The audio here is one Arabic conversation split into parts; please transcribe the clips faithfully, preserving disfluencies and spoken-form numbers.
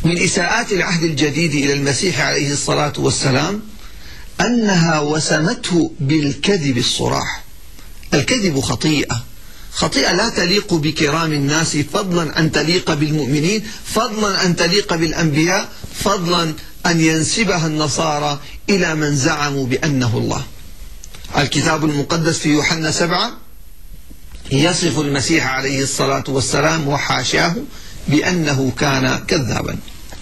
من إساءات العهد الجديد إلى المسيح عليه الصلاة والسلام أنها وسمته بالكذب الصراح. الكذب خطيئة، خطيئة لا تليق بكرام الناس، فضلا أن تليق بالمؤمنين، فضلا أن تليق بالأنبياء، فضلا أن ينسبها النصارى إلى من زعموا بأنه الله. الكتاب المقدس في يوحنا سبعة يصف المسيح عليه الصلاة والسلام وحاشاه بأنه كان كذابا.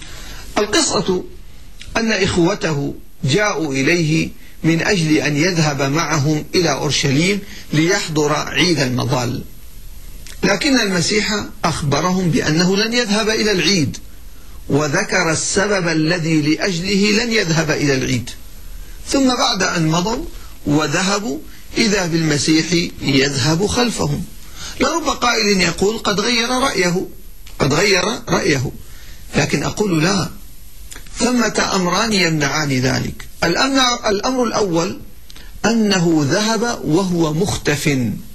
القصة أن إخوته جاءوا إليه من أجل أن يذهب معهم إلى أورشليم ليحضر عيد المظال، لكن المسيح أخبرهم بأنه لن يذهب إلى العيد، وذكر السبب الذي لأجله لن يذهب إلى العيد. ثم بعد أن مضوا وذهبوا إذا بالمسيح يذهب خلفهم. لرب قائل يقول قد غير رأيه، قد غير رأيه، لكن أقول لا، ثمة أمران يمنعان ذلك. الأمر الأول أنه ذهب وهو مختف،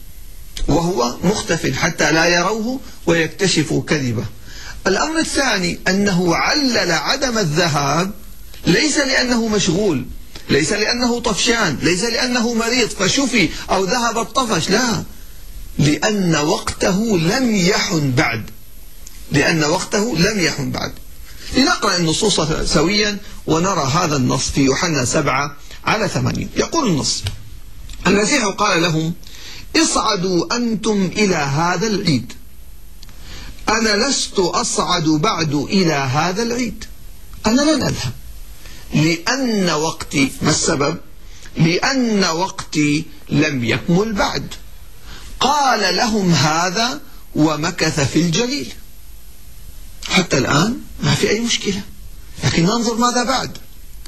وهو مختف حتى لا يروه ويكتشفوا كذبه. الأمر الثاني أنه علل عدم الذهاب ليس لأنه مشغول، ليس لأنه طفشان، ليس لأنه مريض فشفي أو ذهب الطفش، لا، لأن وقته لم يحن بعد، لأن وقته لم يحن بعد. لنقرأ النصوص سويا ونرى هذا النص في يوحنا سبعة على ثمانين. يقول النص: المسيح قال لهم: اصعدوا أنتم إلى هذا العيد، أنا لست أصعد بعد إلى هذا العيد، أنا لن أذهب لأن وقتي، ما السبب؟ لأن وقتي لم يكمل بعد. قال لهم هذا ومكث في الجليل. حتى الآن ما في أي مشكلة، لكن ننظر ماذا بعد.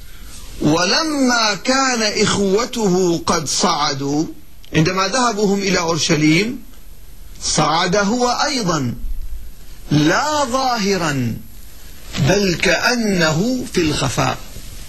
ولما كان إخوته قد صعدوا، عندما ذهبوا هم إلى أورشليم صعد هو أيضا، لا ظاهرا بل كأنه في الخفاء.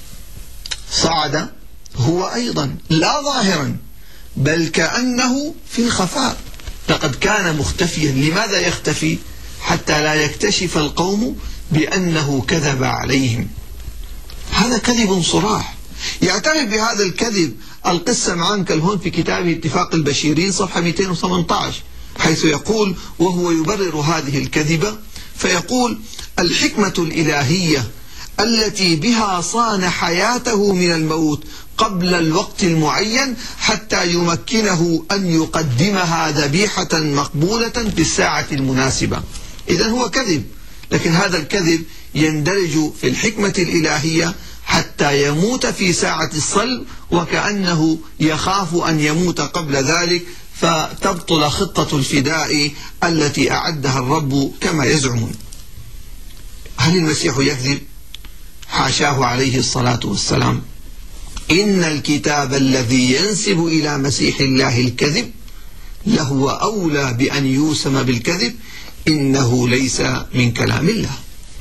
صعد هو أيضا لا ظاهرا بل كأنه في الخفاء. لقد كان مختفيا. لماذا يختفي؟ حتى لا يكتشف القوم بأنه كذب عليهم. هذا كذب صراح. يعترف بهذا الكذب القس معان كالهون في كتابه اتفاق البشيرين صفحة مئتين وثمانية عشر، حيث يقول وهو يبرر هذه الكذبة فيقول: الحكمة الإلهية التي بها صان حياته من الموت قبل الوقت المعين حتى يمكنه أن يقدمها ذبيحة مقبولة في الساعة المناسبة. إذن هو كذب، لكن هذا الكذب يندرج في الحكمة الإلهية حتى يموت في ساعة الصلب، وكأنه يخاف أن يموت قبل ذلك فتبطل خطة الفداء التي أعدها الرب كما يزعمون. هل المسيح يكذب؟ حاشاه عليه الصلاة والسلام. إن الكتاب الذي ينسب إلى مسيح الله الكذب لهو أولى بأن يوسم بالكذب، إنه ليس من كلام الله.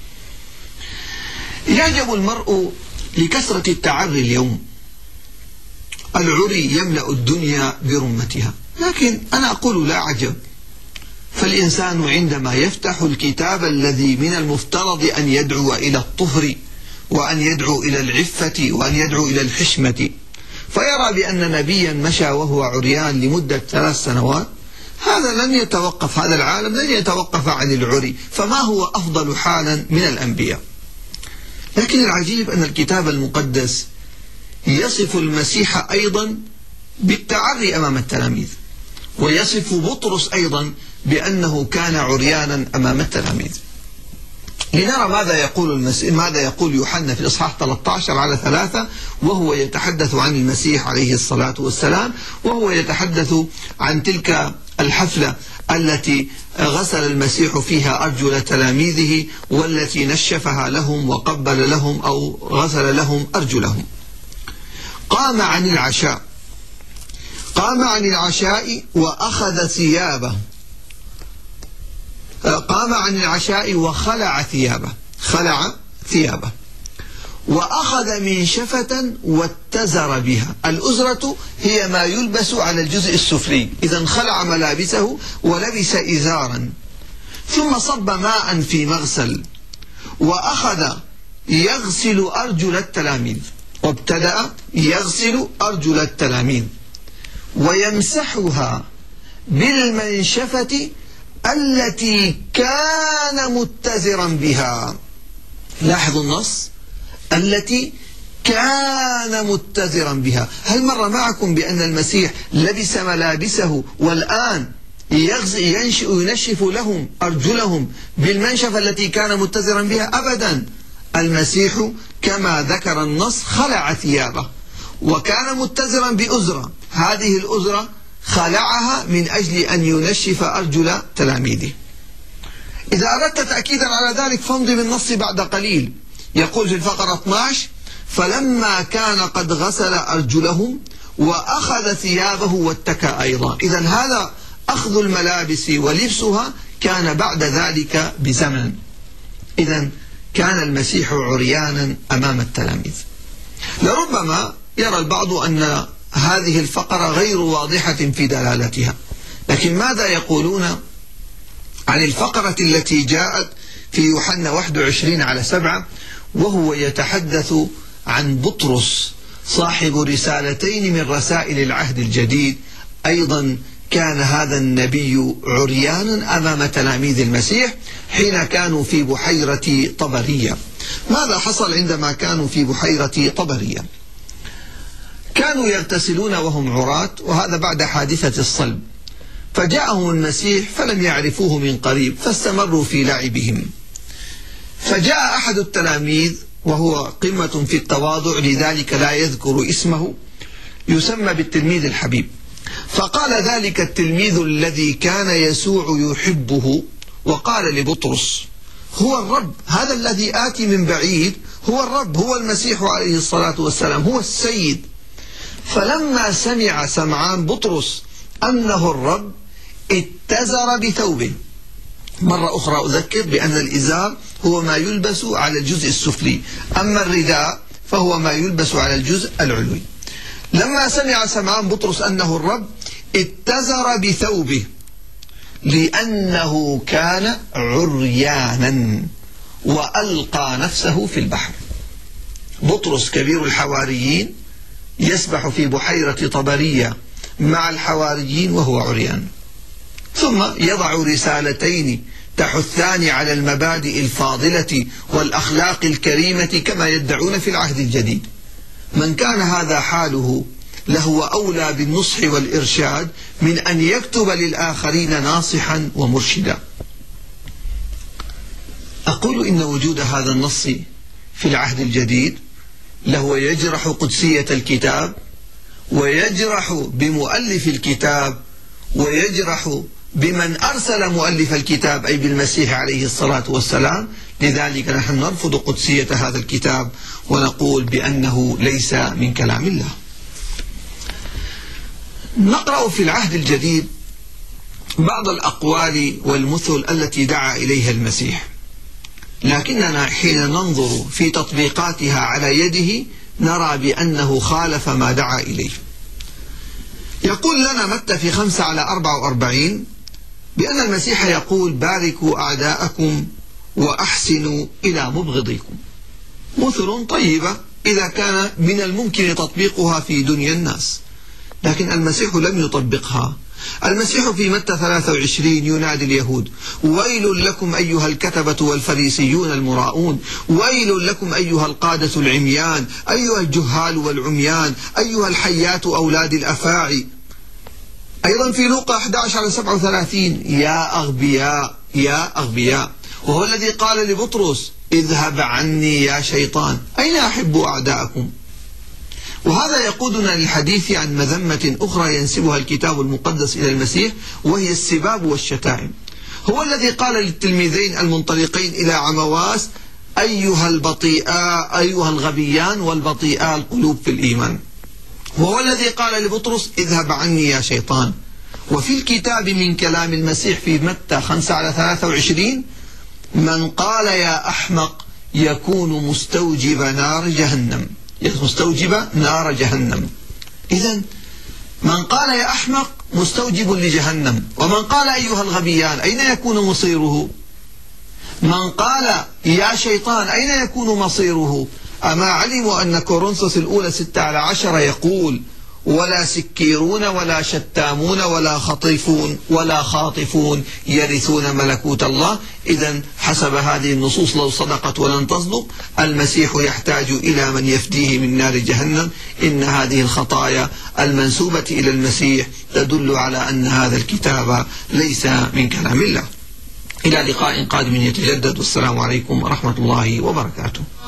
يعجب المرء لكثرة التعري اليوم. العري يملأ الدنيا برمتها، لكن أنا أقول لا عجب، فالإنسان عندما يفتح الكتاب الذي من المفترض أن يدعو إلى الطهر وأن يدعو إلى العفة وأن يدعو إلى الحشمة، فيرى بأن نبيا مشى وهو عريان لمدة ثلاث سنوات، هذا لن يتوقف، هذا العالم لن يتوقف عن العري، فما هو أفضل حالا من الأنبياء؟ لكن العجيب أن الكتاب المقدس يصف المسيح أيضا بالتعري أمام التلاميذ، ويصف بطرس أيضا بأنه كان عريانا أمام التلاميذ. لنرى ماذا يقول المسيح، ماذا يقول يوحنا في الإصحاح ثلاثة عشر على ثلاثة وهو يتحدث عن المسيح عليه الصلاة والسلام، وهو يتحدث عن تلك الحفلة التي غسل المسيح فيها أرجل تلاميذه والتي نشفها لهم وقبل لهم أو غسل لهم أرجلهم. قام عن العشاء قام عن العشاء وأخذ ثيابه قام عن العشاء وخلع ثيابه خلع ثيابه وأخذ منشفة واتزر بها. الأزرة هي ما يلبس على الجزء السفلي، إذا خلع ملابسه ولبس إزارا، ثم صب ماء في مغسل وأخذ يغسل أرجل التلاميذ، وابتدأ يغسل أرجل التلاميذ ويمسحها بالمنشفة التي كان متزرا بها. لاحظوا النص، التي كان متزرا بها. هل مر معكم بأن المسيح لبس ملابسه والآن ينشف لهم أرجلهم بالمنشفة التي كان متزرا بها؟ أبدا، المسيح كما ذكر النص خلع ثيابه وكان متزرا بأزرة، هذه الأزرة خلعها من أجل أن ينشف أرجل تلاميذه. إذا أردت تأكيدا على ذلك فامضي بالنص بعد قليل، يقول في الفقرة اثني عشر: فلما كان قد غسل أرجلهم وأخذ ثيابه واتكى أيضا. إذن هذا أخذ الملابس ولبسها كان بعد ذلك بزمن. إذن كان المسيح عريانا أمام التلاميذ. لربما يرى البعض أن هذه الفقرة غير واضحة في دلالتها، لكن ماذا يقولون عن الفقرة التي جاءت في يوحنا واحد وعشرين على سبعة، وهو يتحدث عن بطرس صاحب رسالتين من رسائل العهد الجديد؟ أيضا كان هذا النبي عريانا أمام تلاميذ المسيح حين كانوا في بحيرة طبرية. ماذا حصل عندما كانوا في بحيرة طبرية؟ كانوا يغتسلون وهم عراة، وهذا بعد حادثة الصلب، فجاءهم المسيح فلم يعرفوه من قريب فاستمروا في لعبهم. فجاء أحد التلاميذ وهو قمة في التواضع لذلك لا يذكر اسمه، يسمى بالتلميذ الحبيب، فقال ذلك التلميذ الذي كان يسوع يحبه وقال لبطرس: هو الرب، هذا الذي آتي من بعيد هو الرب، هو المسيح عليه الصلاة والسلام، هو السيد. فلما سمع سمعان بطرس أنه الرب اتزر بثوبه. مرة أخرى أذكر بأن الإزار هو ما يلبس على الجزء السفلي، أما الرداء فهو ما يلبس على الجزء العلوي. لما سمع سمعان بطرس أنه الرب اتزر بثوبه لأنه كان عريانا وألقى نفسه في البحر. بطرس كبير الحواريين يسبح في بحيرة طبرية مع الحواريين وهو عريان، ثم يضع رسالتين تحثان على المبادئ الفاضلة والأخلاق الكريمة كما يدعون في العهد الجديد. من كان هذا حاله لهو أولى بالنصح والإرشاد من أن يكتب للآخرين ناصحا ومرشدا. أقول إن وجود هذا النص في العهد الجديد لهو يجرح قدسية الكتاب، ويجرح بمؤلف الكتاب، ويجرح بمن أرسل مؤلف الكتاب أي بالمسيح عليه الصلاة والسلام. لذلك نحن نرفض قدسية هذا الكتاب ونقول بأنه ليس من كلام الله. نقرأ في العهد الجديد بعض الأقوال والمثل التي دعا إليها المسيح، لكننا حين ننظر في تطبيقاتها على يده نرى بأنه خالف ما دعا إليه. يقول لنا متى في خمسة على أربعة وأربعين بأن المسيح يقول: باركوا أعداءكم وأحسنوا إلى مبغضيكم. مثل طيبة إذا كان من الممكن تطبيقها في دنيا الناس، لكن المسيح لم يطبقها. المسيح في متى ثلاثة وعشرين ينادي اليهود: ويل لكم أيها الكتبة والفريسيون المراؤون، ويل لكم أيها القادة العميان، أيها الجهال والعميان، أيها الحيات أولاد الأفاعي. أيضا في لوقا أحد عشر على سبعة وثلاثين: يا أغبياء يا أغبياء. وهو الذي قال لبطرس: اذهب عني يا شيطان، أين أحب أعداءكم؟ وهذا يقودنا للحديث عن مذمة أخرى ينسبها الكتاب المقدس إلى المسيح، وهي السباب والشتائم. هو الذي قال للتلميذين المنطلقين إلى عمواس: أيها البطيئاء أيها الغبيان والبطيئاء القلوب في الإيمان. وهو الذي قال لبطرس: اذهب عني يا شيطان. وفي الكتاب من كلام المسيح في متى خمسة على ثلاثة وعشرين: من قال يا أحمق يكون مستوجب نار جهنم، مستوجب نار جهنم. إذن من قال يا أحمق مستوجب لجهنم، ومن قال أيها الغبيان أين يكون مصيره؟ من قال يا شيطان أين يكون مصيره؟ أما علموا أن كورنثوس الأولى ستة على عشرة يقول ولا سكيرون ولا شتامون ولا خطيفون ولا خاطفون يرثون ملكوت الله. إذن حسب هذه النصوص لو صدقت ولن تصدق المسيح يحتاج إلى من يفديه من نار جهنم. إن هذه الخطايا المنسوبة إلى المسيح تدل على أن هذا الكتاب ليس من كلام الله. إلى لقاء قادم يتجدد، والسلام عليكم ورحمة الله وبركاته.